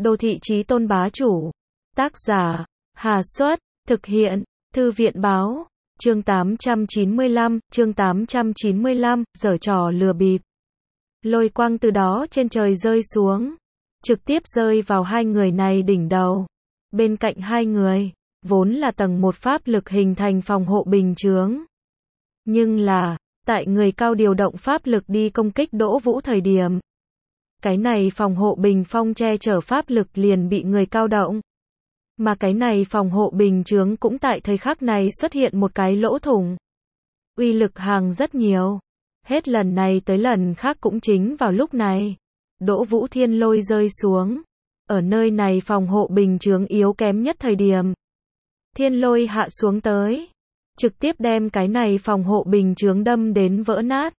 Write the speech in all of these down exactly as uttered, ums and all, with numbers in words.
Đô thị chí tôn bá chủ. Tác giả, Hà Xuất, thực hiện, Thư viện báo, chương tám trăm chín mươi lăm, chương tám trăm chín mươi lăm, giở trò lừa bịp. Lôi quang từ đó trên trời rơi xuống, trực tiếp rơi vào hai người này đỉnh đầu. Bên cạnh hai người, vốn là tầng một pháp lực hình thành phòng hộ bình chướng. Nhưng là, tại người cao điều động pháp lực đi công kích Đỗ Vũ thời điểm, cái này phòng hộ bình phong che chở pháp lực liền bị người cao động. Mà cái này phòng hộ bình chướng cũng tại thời khắc này xuất hiện một cái lỗ thủng. Uy lực hàng rất nhiều. Hết lần này tới lần khác cũng chính vào lúc này, Đỗ Vũ thiên lôi rơi xuống. Ở nơi này phòng hộ bình chướng yếu kém nhất thời điểm, thiên lôi hạ xuống tới, trực tiếp đem cái này phòng hộ bình chướng đâm đến vỡ nát.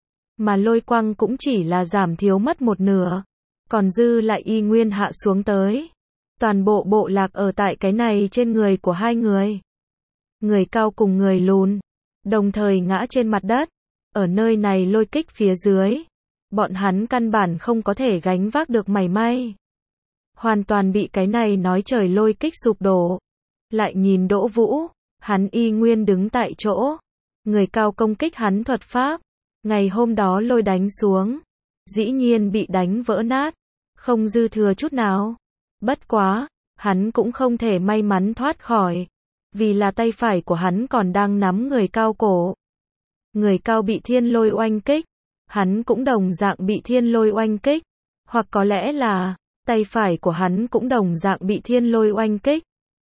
Mà lôi quang cũng chỉ là giảm thiếu mất một nửa, còn dư lại y nguyên hạ xuống tới. Toàn bộ bộ lạc ở tại cái này trên người của hai người. Người cao cùng người lùn, đồng thời ngã trên mặt đất. Ở nơi này lôi kích phía dưới, bọn hắn căn bản không có thể gánh vác được mảy may. Hoàn toàn bị cái này nói trời lôi kích sụp đổ. Lại nhìn Đỗ Vũ, hắn y nguyên đứng tại chỗ. Người cao công kích hắn thuật pháp. Ngày hôm đó lôi đánh xuống, dĩ nhiên bị đánh vỡ nát, không dư thừa chút nào. Bất quá, hắn cũng không thể may mắn thoát khỏi, vì là tay phải của hắn còn đang nắm người cao cổ. Người cao bị thiên lôi oanh kích, hắn cũng đồng dạng bị thiên lôi oanh kích, hoặc có lẽ là, tay phải của hắn cũng đồng dạng bị thiên lôi oanh kích.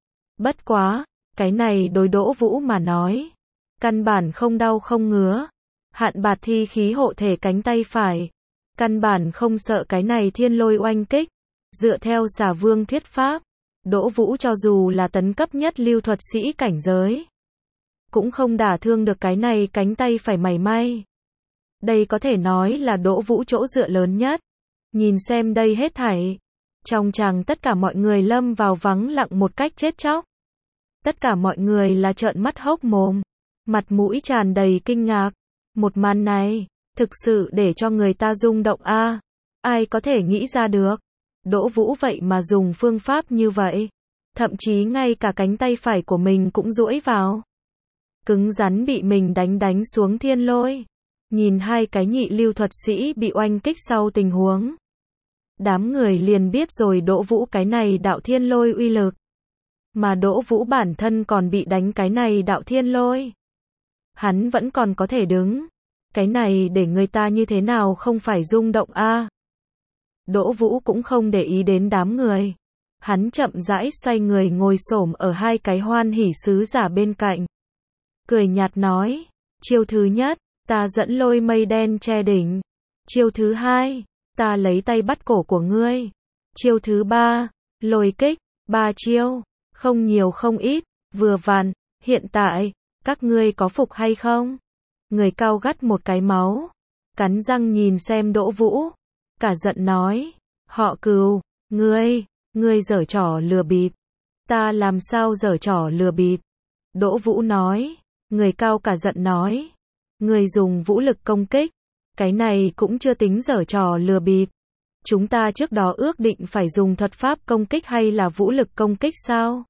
Bất quá, cái này đối Đỗ Vũ mà nói, căn bản không đau không ngứa. Hạn bạt thi khí hộ thể cánh tay phải, căn bản không sợ cái này thiên lôi oanh kích. Dựa theo Xà Vương thuyết pháp, Đỗ Vũ cho dù là tấn cấp nhất lưu thuật sĩ cảnh giới, cũng không đả thương được cái này cánh tay phải mảy may. Đây có thể nói là Đỗ Vũ chỗ dựa lớn nhất. Nhìn xem đây hết thảy, trong chàng tất cả mọi người lâm vào vắng lặng một cách chết chóc. Tất cả mọi người là trợn mắt hốc mồm, mặt mũi tràn đầy kinh ngạc. Một màn này, thực sự để cho người ta rung động a. À, ai có thể nghĩ ra được? Đỗ Vũ vậy mà dùng phương pháp như vậy, thậm chí ngay cả cánh tay phải của mình cũng duỗi vào. Cứng rắn bị mình đánh đánh xuống thiên lôi. Nhìn hai cái nhị lưu thuật sĩ bị oanh kích sau tình huống, đám người liền biết rồi Đỗ Vũ cái này đạo thiên lôi uy lực. Mà Đỗ Vũ bản thân còn bị đánh cái này đạo thiên lôi. Hắn vẫn còn có thể đứng. Cái này để người ta như thế nào không phải rung động a. À, Đỗ Vũ cũng không để ý đến đám người. Hắn chậm rãi xoay người ngồi xổm ở hai cái hoan hỷ sứ giả bên cạnh. Cười nhạt nói, chiêu thứ nhất, ta dẫn lôi mây đen che đỉnh. Chiêu thứ hai, ta lấy tay bắt cổ của ngươi. Chiêu thứ ba, lôi kích, ba chiêu, không nhiều không ít, vừa vặn, hiện tại, các ngươi có phục hay không? Người cao gắt một cái máu, cắn răng nhìn xem Đỗ Vũ, cả giận nói, họ Cừu, ngươi, ngươi giở trò lừa bịp. Ta làm sao giở trò lừa bịp? Đỗ Vũ nói, người cao cả giận nói, ngươi dùng vũ lực công kích, cái này cũng chưa tính giở trò lừa bịp. Chúng ta trước đó ước định phải dùng thuật pháp công kích hay là vũ lực công kích sao?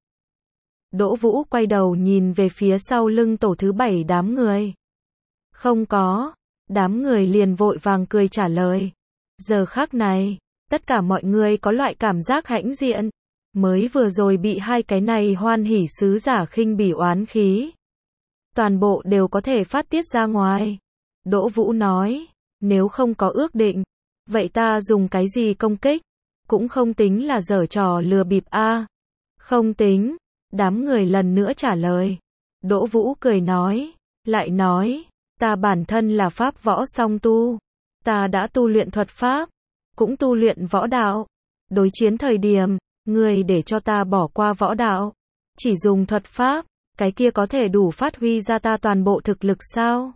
Đỗ Vũ quay đầu nhìn về phía sau lưng tổ thứ bảy đám người. Không có, đám người liền vội vàng cười trả lời. Giờ khắc này, tất cả mọi người có loại cảm giác hãnh diện. Mới vừa rồi bị hai cái này hoan hỉ sứ giả khinh bỉ oán khí. Toàn bộ đều có thể phát tiết ra ngoài. Đỗ Vũ nói, nếu không có ước định, vậy ta dùng cái gì công kích? Cũng không tính là giở trò lừa bịp a. À, không tính. Đám người lần nữa trả lời. Đỗ Vũ cười nói, lại nói, ta bản thân là pháp võ song tu. Ta đã tu luyện thuật pháp, cũng tu luyện võ đạo. Đối chiến thời điểm, người để cho ta bỏ qua võ đạo, chỉ dùng thuật pháp, cái kia có thể đủ phát huy ra ta toàn bộ thực lực sao?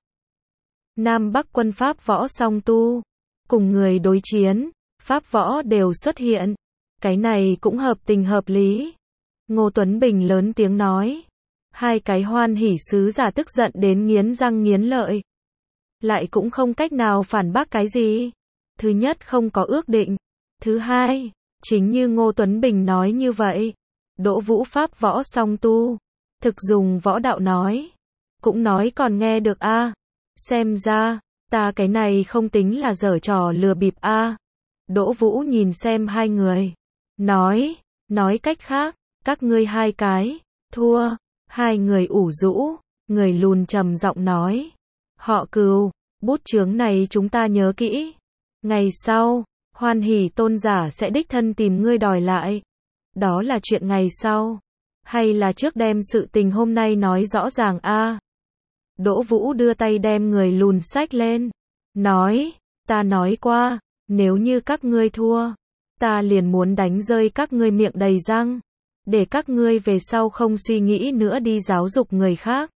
Nam Bắc quân pháp võ song tu, cùng người đối chiến, pháp võ đều xuất hiện. Cái này cũng hợp tình hợp lý. Ngô Tuấn Bình lớn tiếng nói. Hai cái hoan hỉ sứ giả tức giận đến nghiến răng nghiến lợi. Lại cũng không cách nào phản bác cái gì. Thứ nhất không có ước định. Thứ hai, Chính như Ngô Tuấn Bình nói như vậy. Đỗ Vũ pháp võ song tu. Thực dùng võ đạo nói. Cũng nói còn nghe được a. Xem ra, ta cái này không tính là giở trò lừa bịp a. Đỗ Vũ nhìn xem hai người. Nói, nói cách khác, các ngươi hai cái, thua. Hai người ủ rũ, người lùn trầm giọng nói. Họ Cừu, bút chướng này chúng ta nhớ kỹ. Ngày sau, Hoan Hỷ tôn giả sẽ đích thân tìm ngươi đòi lại. Đó là chuyện ngày sau. Hay là trước đem sự tình hôm nay nói rõ ràng a? Đỗ Vũ đưa tay đem người lùn xách lên. Nói, ta nói qua, nếu như các ngươi thua, ta liền muốn đánh rơi các ngươi miệng đầy răng. Để các ngươi về sau không suy nghĩ nữa đi giáo dục người khác.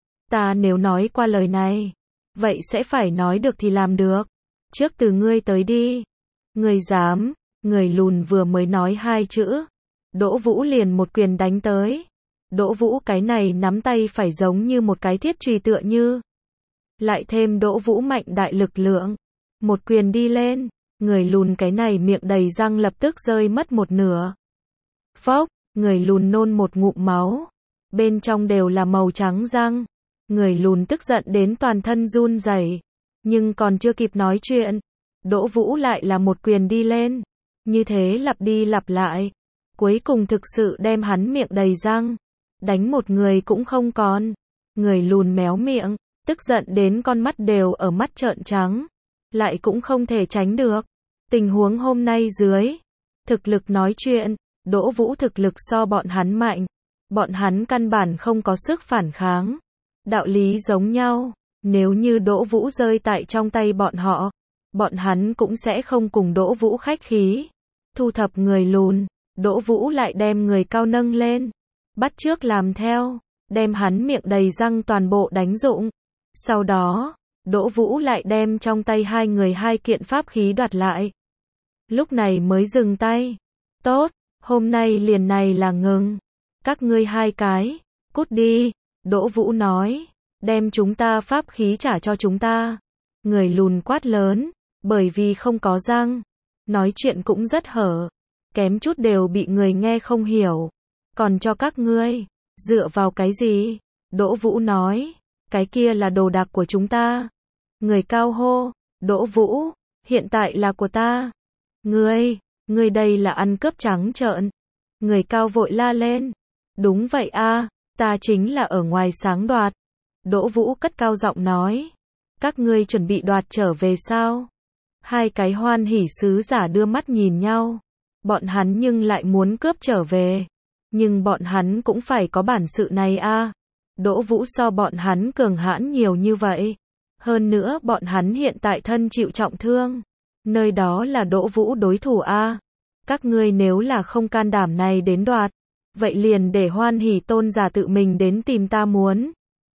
Ta nếu nói qua lời này, vậy sẽ phải nói được thì làm được. Trước từ ngươi tới đi. Ngươi dám, người lùn vừa mới nói hai chữ. Đỗ Vũ liền một quyền đánh tới. Đỗ Vũ cái này nắm tay phải giống như một cái thiết chùy tựa như. Lại thêm Đỗ Vũ mạnh đại lực lượng. Một quyền đi lên, người lùn cái này miệng đầy răng lập tức rơi mất một nửa. Phốc, người lùn nôn một ngụm máu. Bên trong đều là màu trắng răng. Người lùn tức giận đến toàn thân run rẩy. Nhưng còn chưa kịp nói chuyện, Đỗ Vũ lại là một quyền đi lên. Như thế lặp đi lặp lại. Cuối cùng thực sự đem hắn miệng đầy răng. Đánh một người cũng không còn. Người lùn méo miệng, tức giận đến con mắt đều ở mắt trợn trắng. Lại cũng không thể tránh được. Tình huống hôm nay dưới. Thực lực nói chuyện, Đỗ Vũ thực lực so bọn hắn mạnh. Bọn hắn căn bản không có sức phản kháng. Đạo lý giống nhau. Nếu như Đỗ Vũ rơi tại trong tay bọn họ, bọn hắn cũng sẽ không cùng Đỗ Vũ khách khí. Thu thập người lùn, Đỗ Vũ lại đem người cao nâng lên. Bắt chước làm theo, đem hắn miệng đầy răng toàn bộ đánh rụng. Sau đó, Đỗ Vũ lại đem trong tay hai người hai kiện pháp khí đoạt lại. Lúc này mới dừng tay. Tốt, hôm nay liền này là ngừng. Các ngươi hai cái, cút đi. Đỗ Vũ nói, đem chúng ta pháp khí trả cho chúng ta. Người lùn quát lớn, bởi vì không có răng. Nói chuyện cũng rất hở. Kém chút đều bị người nghe không hiểu. Còn cho các ngươi, dựa vào cái gì? Đỗ Vũ nói, cái kia là đồ đạc của chúng ta. Người cao hô, Đỗ Vũ, hiện tại là của ta. Ngươi, ngươi đây là ăn cướp trắng trợn. Người cao vội la lên. Đúng vậy a, ta chính là ở ngoài sáng đoạt. Đỗ Vũ cất cao giọng nói. Các ngươi chuẩn bị đoạt trở về sao? Hai cái Hoan Hỷ sứ giả đưa mắt nhìn nhau. Bọn hắn nhưng lại muốn cướp trở về. Nhưng bọn hắn cũng phải có bản sự này a. Đỗ Vũ so bọn hắn cường hãn nhiều như vậy. Hơn nữa bọn hắn hiện tại thân chịu trọng thương. Nơi đó là Đỗ Vũ đối thủ a. Các ngươi nếu là không can đảm này đến đoạt, vậy liền để Hoan Hỷ tôn giả tự mình đến tìm ta muốn.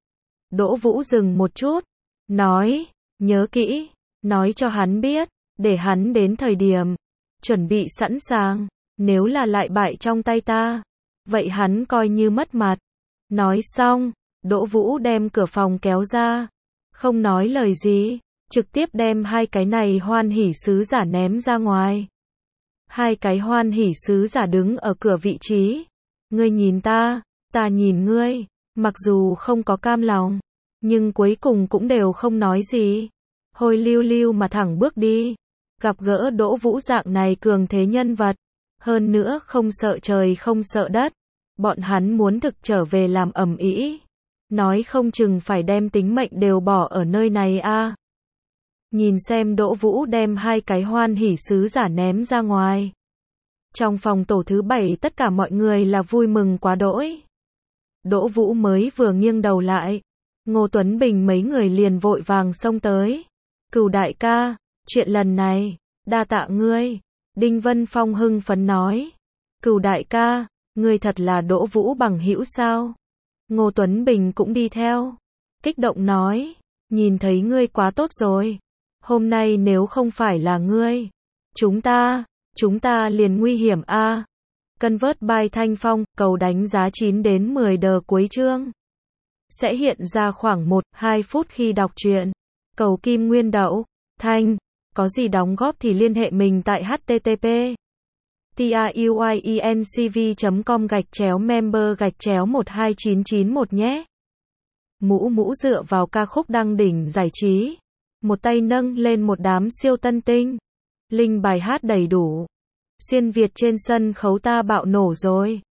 Đỗ Vũ dừng một chút. Nói, nhớ kỹ. Nói cho hắn biết, để hắn đến thời điểm. Chuẩn bị sẵn sàng. Nếu là lại bại trong tay ta, vậy hắn coi như mất mặt. Nói xong, Đỗ Vũ đem cửa phòng kéo ra. Không nói lời gì, trực tiếp đem hai cái này Hoan Hỷ sứ giả ném ra ngoài. Hai cái Hoan Hỷ sứ giả đứng ở cửa vị trí. Ngươi nhìn ta, ta nhìn ngươi, mặc dù không có cam lòng, nhưng cuối cùng cũng đều không nói gì. Hôi lưu lưu mà thẳng bước đi. Gặp gỡ Đỗ Vũ dạng này cường thế nhân vật. Hơn nữa không sợ trời không sợ đất. Bọn hắn muốn thực trở về làm ầm ĩ. Nói không chừng phải đem tính mệnh đều bỏ ở nơi này a. Nhìn xem Đỗ Vũ đem hai cái Hoan Hỷ sứ giả ném ra ngoài. Trong phòng tổ thứ bảy tất cả mọi người là vui mừng quá đỗi. Đỗ Vũ mới vừa nghiêng đầu lại. Ngô Tuấn Bình mấy người liền vội vàng xông tới. Cừu đại ca, chuyện lần này, đa tạ ngươi. Đinh Vân Phong hưng phấn nói. Cừu đại ca, ngươi thật là Đỗ Vũ bằng hữu sao? Ngô Tuấn Bình cũng đi theo. Kích động nói, nhìn thấy ngươi quá tốt rồi. Hôm nay nếu không phải là ngươi, chúng ta, chúng ta liền nguy hiểm a. Cân vớt bài Thanh Phong, cầu đánh giá chín đến mười đờ cuối chương. Sẽ hiện ra khoảng một đến hai phút khi đọc truyện. Cầu kim nguyên đậu, Thanh, có gì đóng góp thì liên hệ mình tại h t t p tiuyuyencv chấm com gạch chéo member gạch chéo một hai chín chín một nhé. Mũ mũ dựa vào ca khúc đăng đỉnh giải trí. Một tay nâng lên một đám siêu tân tinh. Link bài hát đầy đủ. Xuyên Việt trên sân khấu ta bạo nổ rồi.